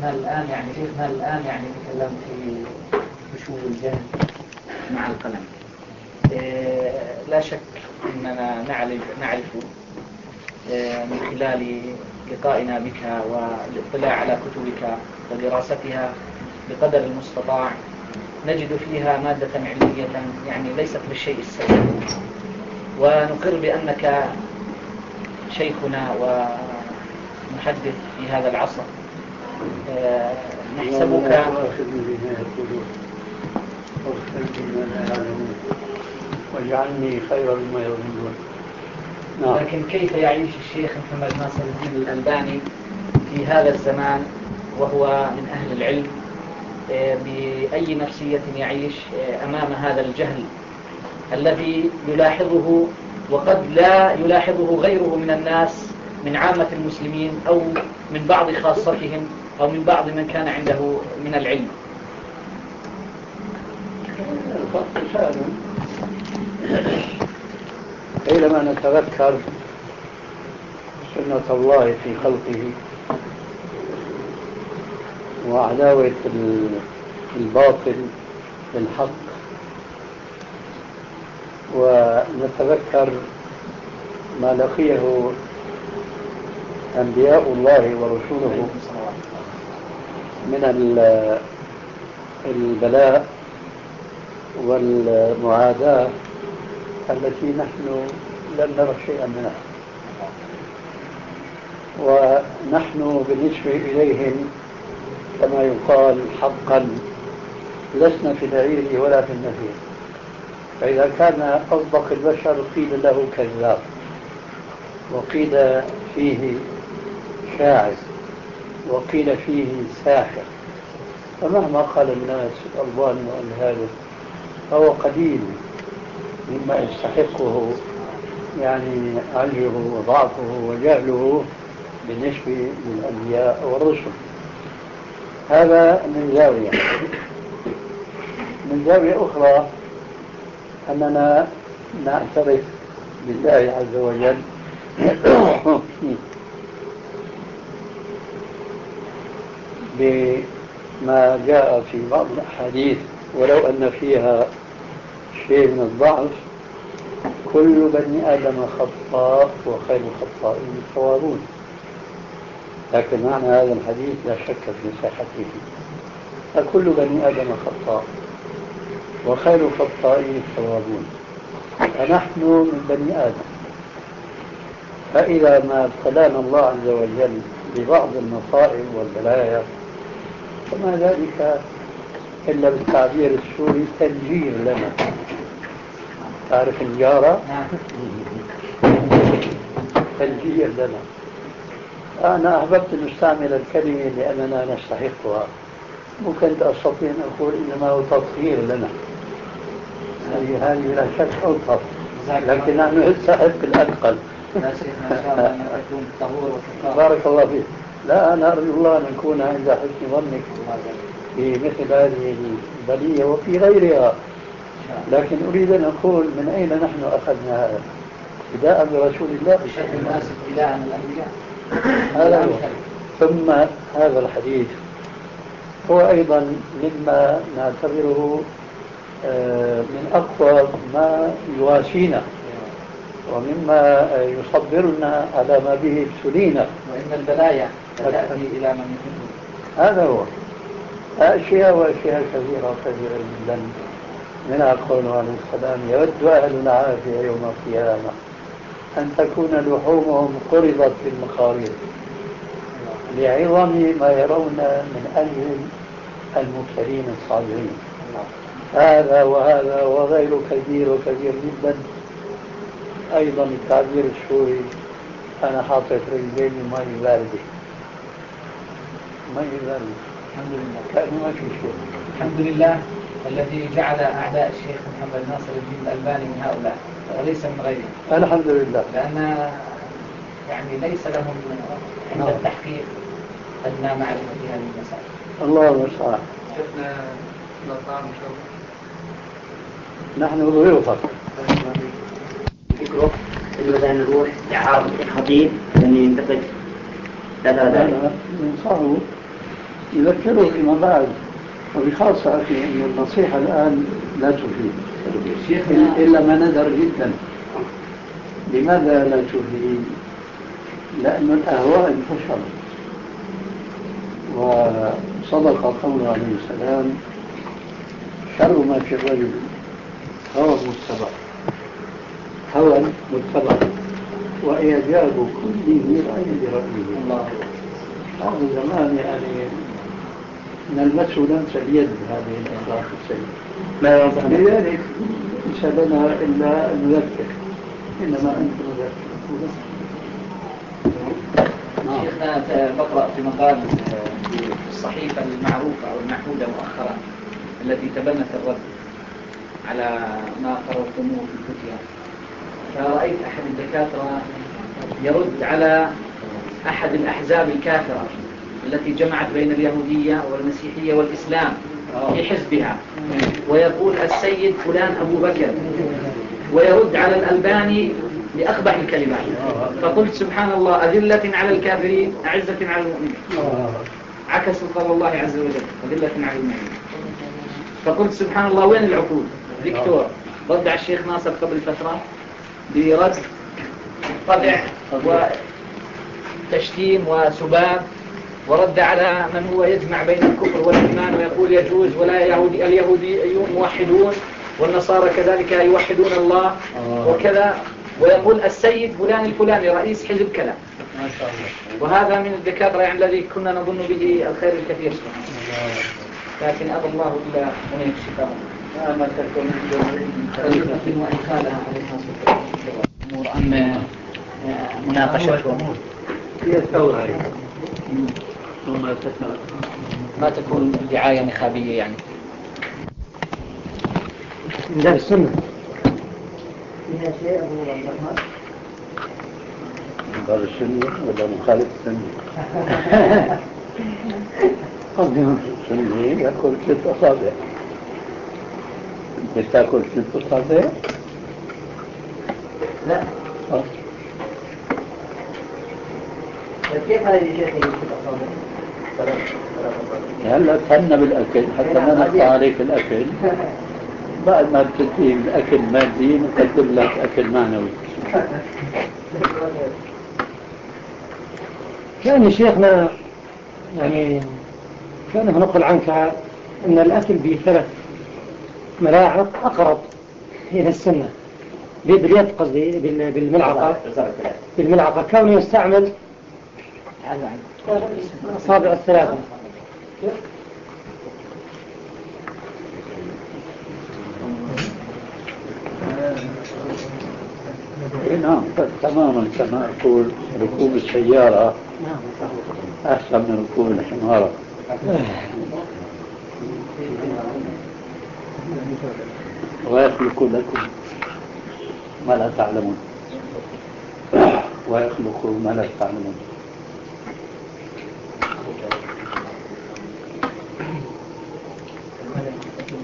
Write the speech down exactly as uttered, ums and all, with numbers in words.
شيخنا الآن يعني شيخنا الآن يعني تكلم في فشو الجهل مع القلم. إيه لا شك أننا نعرف نعرف إيه من خلال لقائنا بك والاطلاع على كتبك ودراستها بقدر المستطاع نجد فيها مادة علمية يعني ليست بالشيء السهل، ونقر بأنك شيخنا ومحدث في هذا العصر. أه نحسبك واجعلني خيرا مما يظنون. لكن كيف يعيش الشيخ محمد ناصر الدين الألباني في هذا الزمان وهو من أهل العلم؟ بأي نفسية يعيش أمام هذا الجهل الذي يلاحظه وقد لا يلاحظه غيره من الناس من عامة المسلمين أو من بعض خاصتهم أو من بعض من كان عنده من العلم؟ حينما نتذكر سنة الله في خلقه وعداوة الباطل بالحق، ونتذكر ما لقيه أنبياء الله ورسوله من البلاء والمعاداة التي نحن لم نرى شيئا منها، ونحن بالنسبة إليهم كما يقال حقا لسنا في العير ولا في النفير. فإذا كان أصدق البشر قيل له كذاب وقيل فيه شاعر وقيل فيه ساحر، فمهما قال الناس الألباني والهالك فهو قليل مما يستحقه يعني عجزه وضعفه وجهله بالنسبة للأنبياء والرسل. هذا من زاوية. من زاوية أخرى أننا نعترف بالله عز وجل بما جاء في بعض الأحاديث ولو أن فيها شيء من الضعف: كل بني آدم خطاء وخير الخطائين التوابون. لكن معنى هذا الحديث لا شك في صحته، فكل بني آدم خطاء وخير الخطائين التوابون، فنحن من بني آدم. فإذا ما ابتلانا الله عز وجل ببعض المصائب والبلايا فما ذلك إلا بالتعبير السوري تنجير لنا. تعرف الجارة؟ تنجير لنا. أنا أحببت أن أستعمل الكلمة لأننا نستحقها، ممكن أستطيع أن أقول إنما هو تطهير لنا، هذه هذه لا شك ألطف، لكن نحن نستحق الأثقل. بارك الله فيك. لا، أنا أرجو الله أن نكون عند حسن ظنك في مثل هذه البلية وفي غيرها، لكن أريد أن أقول من أين نحن أخذنا هذا؟ فداء برسول الله بشكل مناسب فداء من الأنبياء. هذا هو. ثم هذا الحديث هو أيضا مما نعتبره من أقوى ما يواسينا ومما يصبرنا على ما به ابتلينا، وإن البلايا تأتي إلى من يحبه. هذا هو. أشياء وأشياء كثيرة كثيرة جدا، منها قوله عليه السلام: يود أهل العافية يوم القيامة أن تكون لحومهم قرضت في المقارير لعظم ما يرون من أجل المبتلين الصابرين. هذا وهذا وغيره كثير وكثير جدا. أيضا التعبير السوري: أنا حاطط رجلين ماء باردة. ماء باردة الحمد لله، كأنه ما في شيء. الحمد لله الذي جعل أعداء الشيخ محمد ناصر الدين الألباني من هؤلاء وليس من غيرهم. الحمد لله. لأن يعني ليس لهم عند التحقيق أدنى معرفة في هذه المسائل. الله المستعان. شفنا نطعم شوف نحن ضيوفك. فكره إنه مثلا نروح لعرض خطيب أن ينتقد لا لا لا ننصحه يذكره فيما بعد. وبخاصة أخي أن النصيحة الآن لا تفيد إلا ما نذر جدا. لماذا لا تفيد؟ لأن الأهواء انتشرت، وصدق قوله عليه السلام: شر ما في الرجل هوى متبع، هوى متبع، وإعجاب كل ذي رأي برأيه. الله، هذا زمان يعني نلمسه لمس اليد هذه الأخلاق السيئة. لذلك ليس لنا إلا أن نذكر، إنما أنت مذكر. شيخنا بقرأ في مقال في الصحيفة المعروفة أو المحمودة مؤخرا التي تبنت الرد على ما قررتموه في الفتية، فرأيت أحد الدكاترة يرد على أحد الأحزاب الكافرة التي جمعت بين اليهودية والمسيحية والإسلام في حزبها، ويقول السيد فلان أبو بكر، ويرد على الألباني بأقبح الكلمات. فقلت سبحان الله، أذلة على الكافرين أعزة على المؤمنين. عكس قول الله عز وجل أذلة على المؤمنين. فقلت سبحان الله، وين العقول؟ دكتور رد على الشيخ ناصر قبل فترة برد طبع وتشتيم وسباب، ورد على من هو يجمع بين الكفر والإيمان ويقول يجوز، ولا يهودي اليهوديون موحدون والنصارى كذلك يوحدون الله وكذا، ويقول السيد فلان الفلاني رئيس حزب كذا. ما شاء الله. وهذا من الدكاترة يعني الذي كنا نظن به الخير الكثير، لكن أبى الله إلا أن يكشفه. ما تكون من وإدخالها عليها سلطة أمور أم مناقشتهم هي ثورة ثم ما تكون دعاية نخابية يعني من باب السنة. من باب السنة ولا مخالف السنة؟ قصدي السنة يأكل ست أصابع. أنت تأكل ست أصابع؟ لا. أه. كيف هذا الشيء ست أصابع؟ هلا تهنى بالأكل حتى ما نقطع عليك الأكل. بعد ما بتنتهي الأكل مادي نقدم لك أكل معنوي. كان شيخنا يعني كان نقل عنك أن الأكل بثلاث ملاعق أقرب إلى السنة، باليد قصدي بالملعقة بالملعقة كونه يستعمل أصابع الثلاثة. نعم تماما كما أقول ركوب السيارة أحسن من ركوب الحمارة. ويخلق لكم ما لا تعلمون ويخلق ما لا تعلمون.